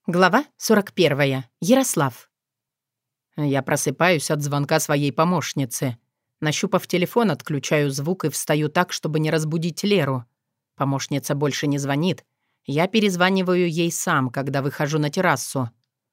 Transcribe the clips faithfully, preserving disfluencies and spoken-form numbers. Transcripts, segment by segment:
Глава сорок первая. Ярослав. Я просыпаюсь от звонка своей помощницы. Нащупав телефон, отключаю звук и встаю так, чтобы не разбудить Леру. Помощница больше не звонит. Я перезваниваю ей сам, когда выхожу на террасу.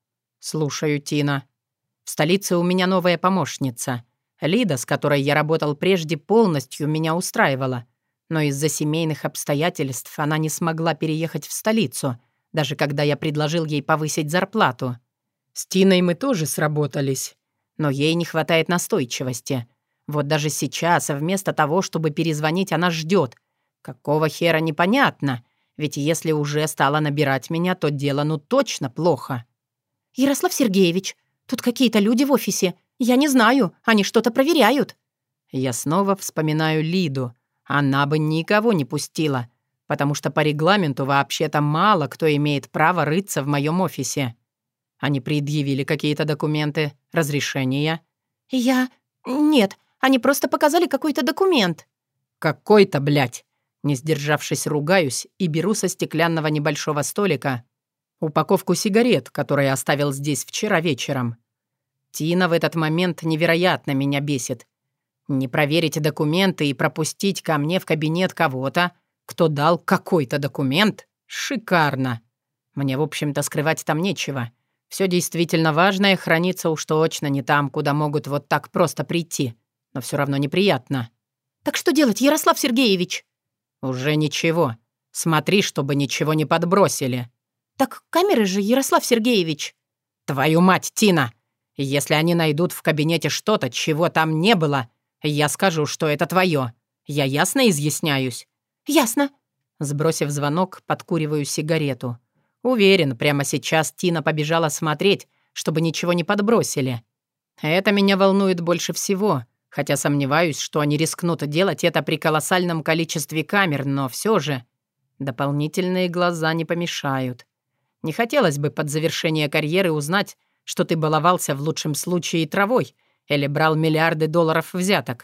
«Слушаю, Тина. В столице у меня новая помощница. Лида, с которой я работал прежде, полностью меня устраивала. Но из-за семейных обстоятельств она не смогла переехать в столицу, даже когда я предложил ей повысить зарплату. С Тиной мы тоже сработались, но ей не хватает настойчивости. Вот даже сейчас, вместо того, чтобы перезвонить, она ждет. Какого хера, непонятно, ведь если уже стала набирать меня, то дело ну точно плохо. «Ярослав Сергеевич, тут какие-то люди в офисе. Я не знаю, они что-то проверяют». Я снова вспоминаю Лиду. Она бы никого не пустила, потому что по регламенту вообще-то мало кто имеет право рыться в моем офисе. Они предъявили какие-то документы, разрешения. «Я... Нет, они просто показали какой-то документ». «Какой-то, блядь!» Не сдержавшись, ругаюсь и беру со стеклянного небольшого столика упаковку сигарет, которые оставил здесь вчера вечером. Тина в этот момент невероятно меня бесит. Не проверить документы и пропустить ко мне в кабинет кого-то, кто дал какой-то документ? Шикарно. Мне, в общем-то, скрывать там нечего. Все действительно важное хранится уж точно не там, куда могут вот так просто прийти. Но все равно неприятно. «Так что делать, Ярослав Сергеевич?» «Уже ничего. Смотри, чтобы ничего не подбросили». «Так камеры же, Ярослав Сергеевич». «Твою мать, Тина! Если они найдут в кабинете что-то, чего там не было, я скажу, что это твое. Я ясно изъясняюсь?» «Ясно». Сбросив звонок, подкуриваю сигарету. Уверен, прямо сейчас Тина побежала смотреть, чтобы ничего не подбросили. Это меня волнует больше всего, хотя сомневаюсь, что они рискнут делать это при колоссальном количестве камер, но все же дополнительные глаза не помешают. Не хотелось бы под завершение карьеры узнать, что ты баловался в лучшем случае травой или брал миллиарды долларов взяток.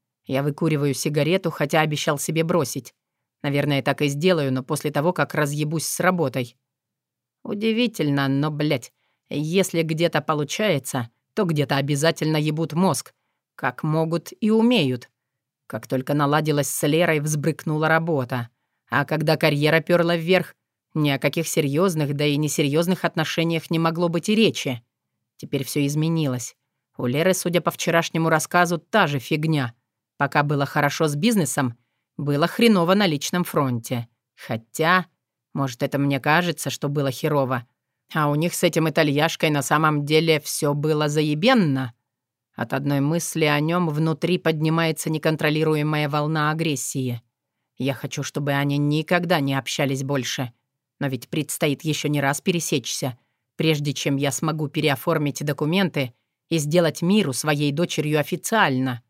Я выкуриваю сигарету, хотя обещал себе бросить. Наверное, так и сделаю, но после того, как разъебусь с работой. Удивительно, но, блядь, если где-то получается, то где-то обязательно ебут мозг. Как могут и умеют. Как только наладилась с Лерой, взбрыкнула работа. А когда карьера перла вверх, ни о каких серьезных, да и несерьезных отношениях не могло быть и речи. Теперь все изменилось. У Леры, судя по вчерашнему рассказу, та же фигня. Пока было хорошо с бизнесом, было хреново на личном фронте. Хотя, может, это мне кажется, что было херово. А у них с этим итальяшкой на самом деле все было заебенно. От одной мысли о нем внутри поднимается неконтролируемая волна агрессии. Я хочу, чтобы они никогда не общались больше. Но ведь предстоит еще не раз пересечься, прежде чем я смогу переоформить документы и сделать Миру своей дочерью официально.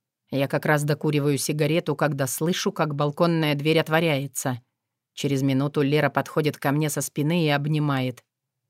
Я как раз докуриваю сигарету, когда слышу, как балконная дверь отворяется. Через минуту Лера подходит ко мне со спины и обнимает.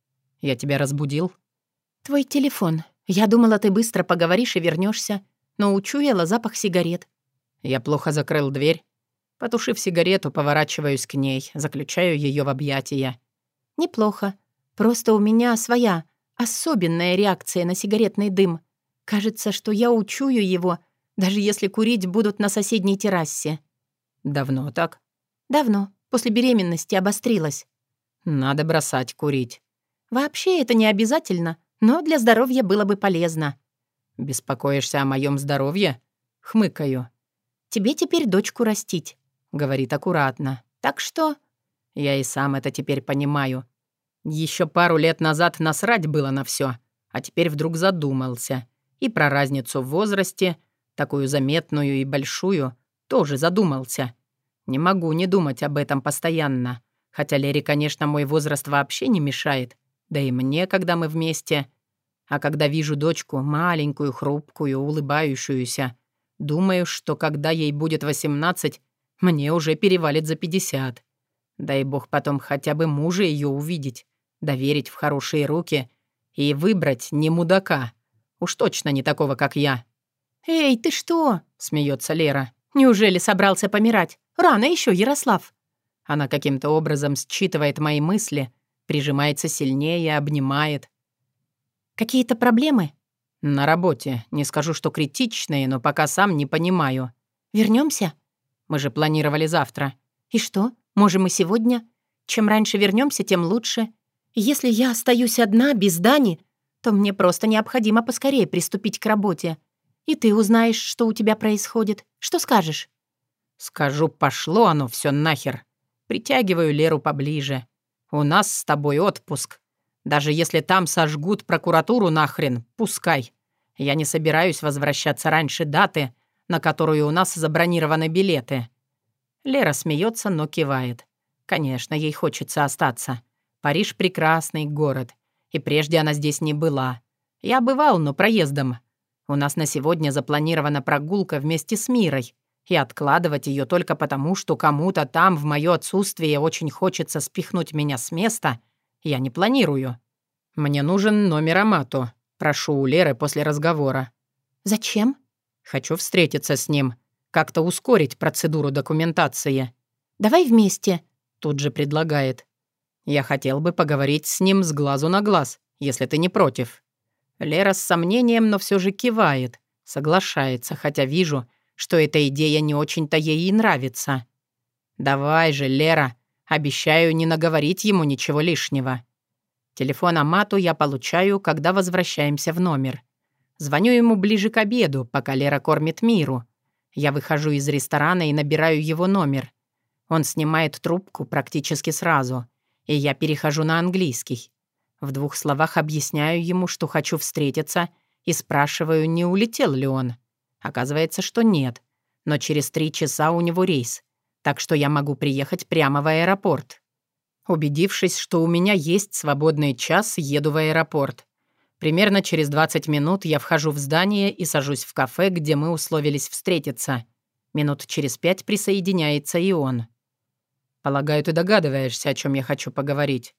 «Я тебя разбудил?» «Твой телефон. Я думала, ты быстро поговоришь и вернешься, но учуяла запах сигарет». Я плохо закрыл дверь. Потушив сигарету, поворачиваюсь к ней, заключаю ее в объятия. «Неплохо. Просто у меня своя, особенная реакция на сигаретный дым. Кажется, что я учую его, даже если курить будут на соседней террасе». «Давно так?» «Давно. После беременности обострилась». «Надо бросать курить». «Вообще это не обязательно, но для здоровья было бы полезно». «Беспокоишься о моем здоровье?» Хмыкаю. «Тебе теперь дочку растить», — говорит аккуратно. «Так что...» Я и сам это теперь понимаю. Еще пару лет назад насрать было на все, а теперь вдруг задумался. И про разницу в возрасте, такую заметную и большую, тоже задумался. Не могу не думать об этом постоянно. Хотя Лере, конечно, мой возраст вообще не мешает. Да и мне, когда мы вместе. А когда вижу дочку, маленькую, хрупкую, улыбающуюся, думаю, что когда ей будет восемнадцать, мне уже перевалит за пятьдесят. Дай бог потом хотя бы мужа ее увидеть, доверить в хорошие руки и выбрать не мудака. Уж точно не такого, как я. «Эй, ты что?» — смеется Лера. «Неужели собрался помирать? Рано еще, Ярослав». Она каким-то образом считывает мои мысли, прижимается сильнее, обнимает. «Какие-то проблемы?» «На работе. Не скажу, что критичные, но пока сам не понимаю». Вернемся? «Мы же планировали завтра». «И что? Можем и сегодня. Чем раньше вернемся, тем лучше. Если я остаюсь одна, без Дани, то мне просто необходимо поскорее приступить к работе. И ты узнаешь, что у тебя происходит. Что скажешь?» «Скажу, пошло оно все нахер. Притягиваю Леру поближе. У нас с тобой отпуск. Даже если там сожгут прокуратуру нахрен, пускай. Я не собираюсь возвращаться раньше даты, на которую у нас забронированы билеты». Лера смеется, но кивает. Конечно, ей хочется остаться. Париж — прекрасный город. И прежде она здесь не была. Я бывал, но проездом. У нас на сегодня запланирована прогулка вместе с Мирой. И откладывать ее только потому, что кому-то там в мое отсутствие очень хочется спихнуть меня с места, я не планирую. Мне нужен номер Амато. Прошу у Леры после разговора. «Зачем?» Хочу встретиться с ним. Как-то ускорить процедуру документации. «Давай вместе», — тут же предлагает. Я хотел бы поговорить с ним с глазу на глаз, если ты не против. Лера с сомнением, но все же кивает. Соглашается, хотя вижу, что эта идея не очень-то ей и нравится. «Давай же, Лера, обещаю не наговорить ему ничего лишнего». Телефон Амату я получаю, когда возвращаемся в номер. Звоню ему ближе к обеду, пока Лера кормит Миру. Я выхожу из ресторана и набираю его номер. Он снимает трубку практически сразу, и я перехожу на английский. В двух словах объясняю ему, что хочу встретиться, и спрашиваю, не улетел ли он. Оказывается, что нет, но через три часа у него рейс, так что я могу приехать прямо в аэропорт. Убедившись, что у меня есть свободный час, еду в аэропорт. Примерно через двадцать минут я вхожу в здание и сажусь в кафе, где мы условились встретиться. Минут через пять присоединяется и он. «Полагаю, ты догадываешься, о чем я хочу поговорить?»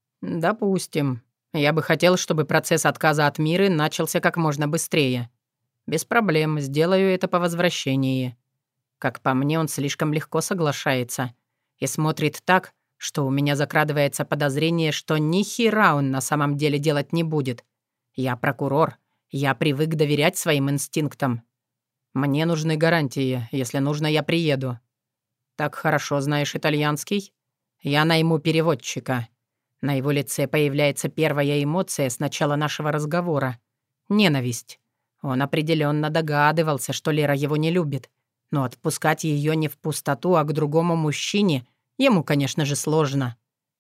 «Допустим. Я бы хотел, чтобы процесс отказа от Миры начался как можно быстрее. Без проблем, сделаю это по возвращении». Как по мне, он слишком легко соглашается и смотрит так, что у меня закрадывается подозрение, что ни хера он на самом деле делать не будет. Я прокурор, я привык доверять своим инстинктам. Мне нужны гарантии, если нужно, я приеду. Так хорошо знаешь итальянский? Я найму переводчика. На его лице появляется первая эмоция с начала нашего разговора — ненависть. Он определенно догадывался, что Лера его не любит, но отпускать ее не в пустоту, а к другому мужчине ему, конечно же, сложно.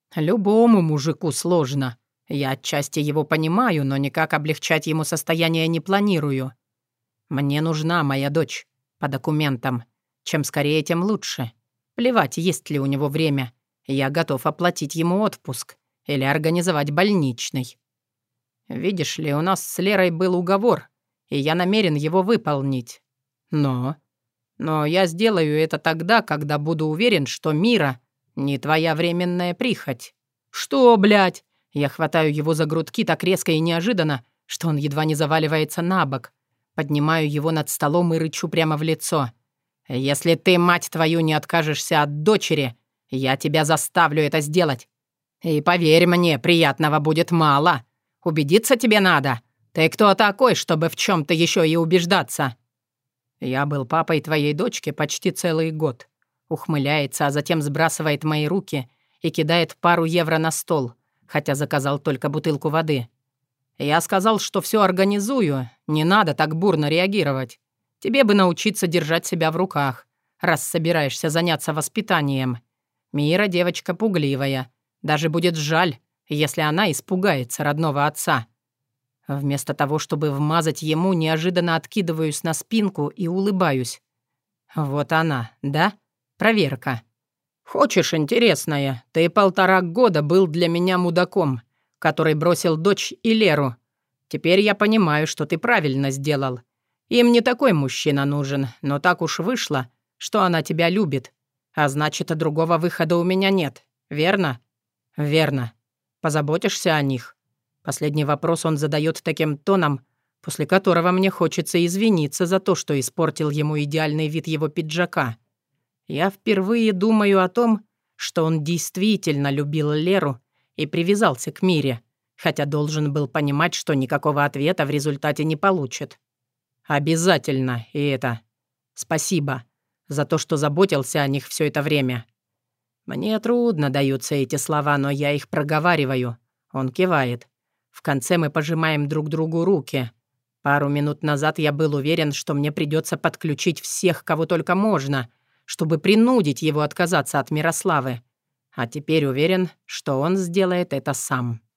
Любому мужику сложно. Я отчасти его понимаю, но никак облегчать ему состояние не планирую. Мне нужна моя дочь. По документам. Чем скорее, тем лучше. Плевать, есть ли у него время. Я готов оплатить ему отпуск или организовать больничный. Видишь ли, у нас с Лерой был уговор, и я намерен его выполнить. Но... Но я сделаю это тогда, когда буду уверен, что Мира не твоя временная прихоть. Что, блядь? Я хватаю его за грудки так резко и неожиданно, что он едва не заваливается на бок. Поднимаю его над столом и рычу прямо в лицо. «Если ты, мать твою, не откажешься от дочери, я тебя заставлю это сделать. И поверь мне, приятного будет мало. Убедиться тебе надо. Ты кто такой, чтобы в чем-то еще и убеждаться?» «Я был папой твоей дочки почти целый год». Ухмыляется, а затем сбрасывает мои руки и кидает пару евро на стол, хотя заказал только бутылку воды. «Я сказал, что все организую, не надо так бурно реагировать. Тебе бы научиться держать себя в руках, раз собираешься заняться воспитанием. Мира девочка пугливая, даже будет жаль, если она испугается родного отца». Вместо того, чтобы вмазать ему, неожиданно откидываюсь на спинку и улыбаюсь. «Вот она, да? Проверка. Хочешь интересное? Ты полтора года был для меня мудаком, который бросил дочь и Леру. Теперь я понимаю, что ты правильно сделал. Им не такой мужчина нужен, но так уж вышло, что она тебя любит. А значит, другого выхода у меня нет, верно?» «Верно. Позаботишься о них?» Последний вопрос он задает таким тоном, после которого мне хочется извиниться за то, что испортил ему идеальный вид его пиджака. Я впервые думаю о том, что он действительно любил Леру и привязался к Мире, хотя должен был понимать, что никакого ответа в результате не получит. Обязательно, и это... Спасибо за то, что заботился о них все это время. Мне трудно даются эти слова, но я их проговариваю. Он кивает. В конце мы пожимаем друг другу руки. Пару минут назад я был уверен, что мне придется подключить всех, кого только можно, чтобы принудить его отказаться от Мирославы. А теперь уверен, что он сделает это сам.